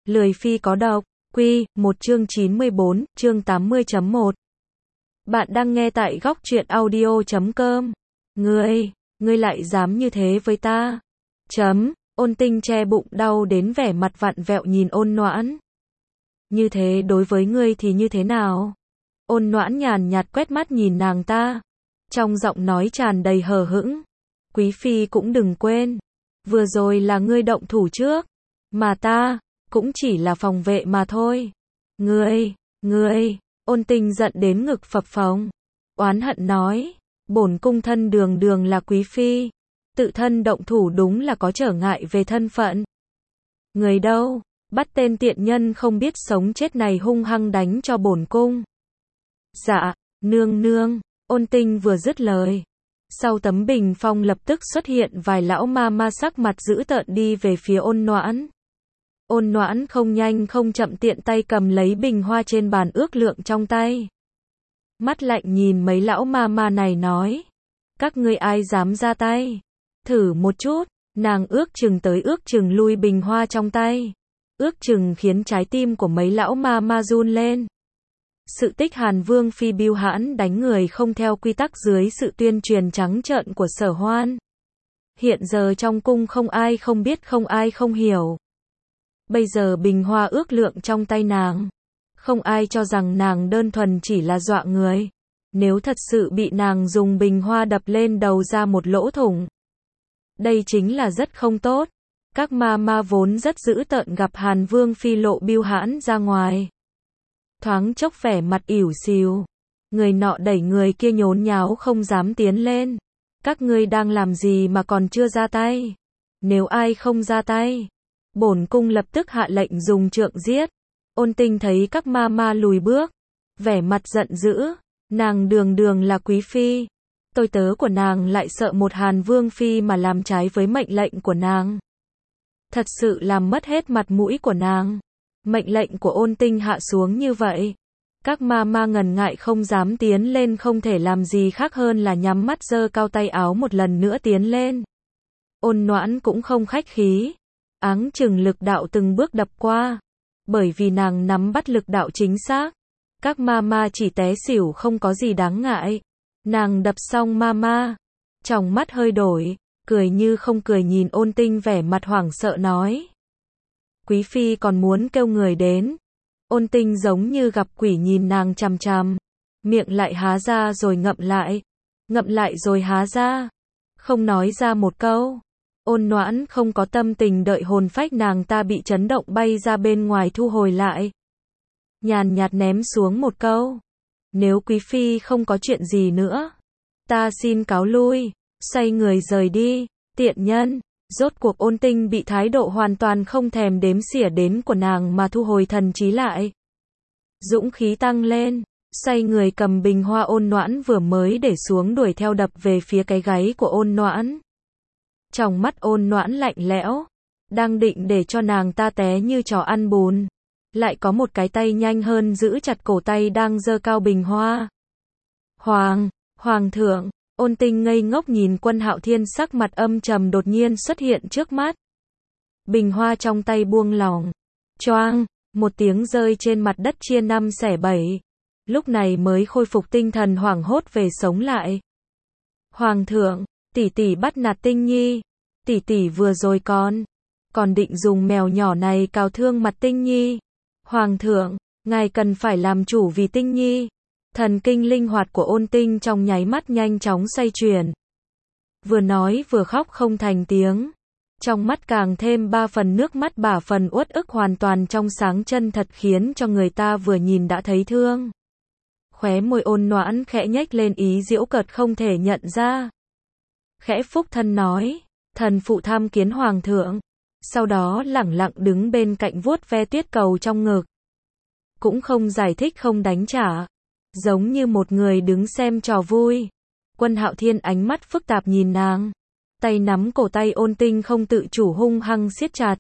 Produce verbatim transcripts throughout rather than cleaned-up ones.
Lười phi có độc, Quy, một chương chín mươi bốn, chương tám mươi chấm một. Bạn đang nghe tại góc truyện audio chấm com. Ngươi, ngươi lại dám như thế với ta? Chấm, Ôn Tinh che bụng đau đến vẻ mặt vặn vẹo nhìn Ôn Noãn. Như thế đối với ngươi thì như thế nào? Ôn Noãn nhàn nhạt quét mắt nhìn nàng ta. Trong giọng nói tràn đầy hờ hững. Quý phi cũng đừng quên. Vừa rồi là ngươi động thủ trước. Mà ta cũng chỉ là phòng vệ mà thôi. Ngươi, ngươi, Ôn Tinh giận đến ngực phập phồng. Oán hận nói, bổn cung thân đường đường là quý phi. Tự thân động thủ đúng là có trở ngại về thân phận. Người đâu, bắt tên tiện nhân không biết sống chết này hung hăng đánh cho bổn cung. Dạ, nương nương, Ôn Tinh vừa dứt lời. Sau tấm bình phong lập tức xuất hiện vài lão ma ma sắc mặt dữ tợn đi về phía Ôn Noãn. Ôn Noãn không nhanh không chậm tiện tay cầm lấy bình hoa trên bàn ước lượng trong tay. Mắt lạnh nhìn mấy lão ma ma này nói. Các ngươi ai dám ra tay? Thử một chút, nàng ước chừng tới ước chừng lui bình hoa trong tay. Ước chừng khiến trái tim của mấy lão ma ma run lên. Sự tích Hàn Vương phi bưu hãn đánh người không theo quy tắc dưới sự tuyên truyền trắng trợn của Sở Hoan. Hiện giờ trong cung không ai không biết không ai không hiểu. Bây giờ bình hoa ước lượng trong tay nàng. Không ai cho rằng nàng đơn thuần chỉ là dọa người. Nếu thật sự bị nàng dùng bình hoa đập lên đầu ra một lỗ thủng. Đây chính là rất không tốt. Các ma ma vốn rất dữ tợn gặp Hàn Vương phi lộ bưu hãn ra ngoài. Thoáng chốc vẻ mặt ỉu xìu. Người nọ đẩy người kia nhốn nháo không dám tiến lên. Các ngươi đang làm gì mà còn chưa ra tay? Nếu ai không ra tay, bổn cung lập tức hạ lệnh dùng trượng giết. Ôn Tinh thấy các ma ma lùi bước, vẻ mặt giận dữ. Nàng đường đường là quý phi. Tôi tớ của nàng lại sợ một Hàn Vương phi mà làm trái với mệnh lệnh của nàng. Thật sự làm mất hết mặt mũi của nàng. Mệnh lệnh của Ôn Tinh hạ xuống như vậy. Các ma ma ngần ngại không dám tiến lên, không thể làm gì khác hơn là nhắm mắt giơ cao tay áo một lần nữa tiến lên. Ôn Noãn cũng không khách khí. Áng chừng lực đạo từng bước đập qua. Bởi vì nàng nắm bắt lực đạo chính xác. Các ma ma chỉ té xỉu không có gì đáng ngại. Nàng đập xong ma ma. Tròng mắt hơi đổi. Cười như không cười nhìn Ôn Tinh vẻ mặt hoảng sợ nói. Quý phi còn muốn kêu người đến. Ôn Tinh giống như gặp quỷ nhìn nàng chằm chằm. Miệng lại há ra rồi ngậm lại. Ngậm lại rồi há ra. Không nói ra một câu. Ôn Noãn không có tâm tình đợi hồn phách nàng ta bị chấn động bay ra bên ngoài thu hồi lại. Nhàn nhạt ném xuống một câu. Nếu quý phi không có chuyện gì nữa, ta xin cáo lui. Xoay người rời đi. Tiện nhân. Rốt cuộc Ôn Tinh bị thái độ hoàn toàn không thèm đếm xỉa đến của nàng mà thu hồi thần trí lại. Dũng khí tăng lên. Xoay người cầm bình hoa Ôn Noãn vừa mới để xuống đuổi theo đập về phía cái gáy của Ôn Noãn. Trong mắt Ôn Noãn lạnh lẽo. Đang định để cho nàng ta té như chó ăn bùn. Lại có một cái tay nhanh hơn giữ chặt cổ tay đang giơ cao bình hoa. Hoàng, Hoàng thượng. Ôn Tinh ngây ngốc nhìn Quân Hạo Thiên sắc mặt âm trầm đột nhiên xuất hiện trước mắt. Bình hoa trong tay buông lỏng. Choang, một tiếng rơi trên mặt đất chia năm xẻ bảy. Lúc này mới khôi phục tinh thần hoảng hốt về sống lại. Hoàng thượng, tỷ tỷ bắt nạt Tinh Nhi. Tỷ tỷ vừa rồi còn, còn định dùng mèo nhỏ này cào thương mặt Tinh Nhi. Hoàng thượng, ngài cần phải làm chủ vì Tinh Nhi. Thần kinh linh hoạt của Ôn Tinh trong nháy mắt nhanh chóng xoay chuyển. Vừa nói vừa khóc không thành tiếng. Trong mắt càng thêm ba phần nước mắt bả phần uất ức hoàn toàn trong sáng chân thật khiến cho người ta vừa nhìn đã thấy thương. Khóe môi Ôn Noãn khẽ nhếch lên ý giễu cợt không thể nhận ra. Khẽ phúc thân nói, thần phụ tham kiến hoàng thượng. Sau đó lẳng lặng đứng bên cạnh vuốt ve tuyết cầu trong ngực. Cũng không giải thích không đánh trả. Giống như một người đứng xem trò vui. Quân Hạo Thiên ánh mắt phức tạp nhìn nàng. Tay nắm cổ tay Ôn Tinh không tự chủ hung hăng siết chặt.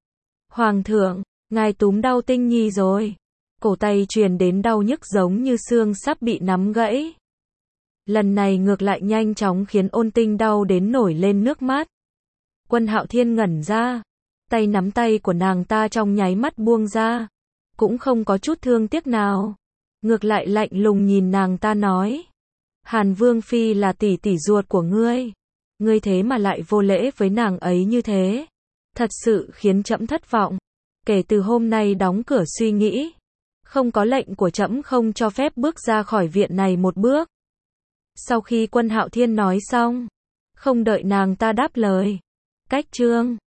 Hoàng thượng, ngài túm đau Tinh Nhi rồi. Cổ tay truyền đến đau nhức giống như xương sắp bị nắm gãy. Lần này ngược lại nhanh chóng khiến Ôn Tinh đau đến nổi lên nước mắt. Quân Hạo Thiên ngẩn ra. tay nắm tay của nàng ta trong nháy mắt buông ra, cũng không có chút thương tiếc nào, ngược lại lạnh lùng nhìn nàng ta nói, Hàn Vương Phi là tỷ tỷ ruột của ngươi, ngươi thế mà lại vô lễ với nàng ấy như thế, thật sự khiến trẫm thất vọng, kể từ hôm nay đóng cửa suy nghĩ, không có lệnh của trẫm không cho phép bước ra khỏi viện này một bước. Sau khi Quân Hạo Thiên nói xong, không đợi nàng ta đáp lời, cách chương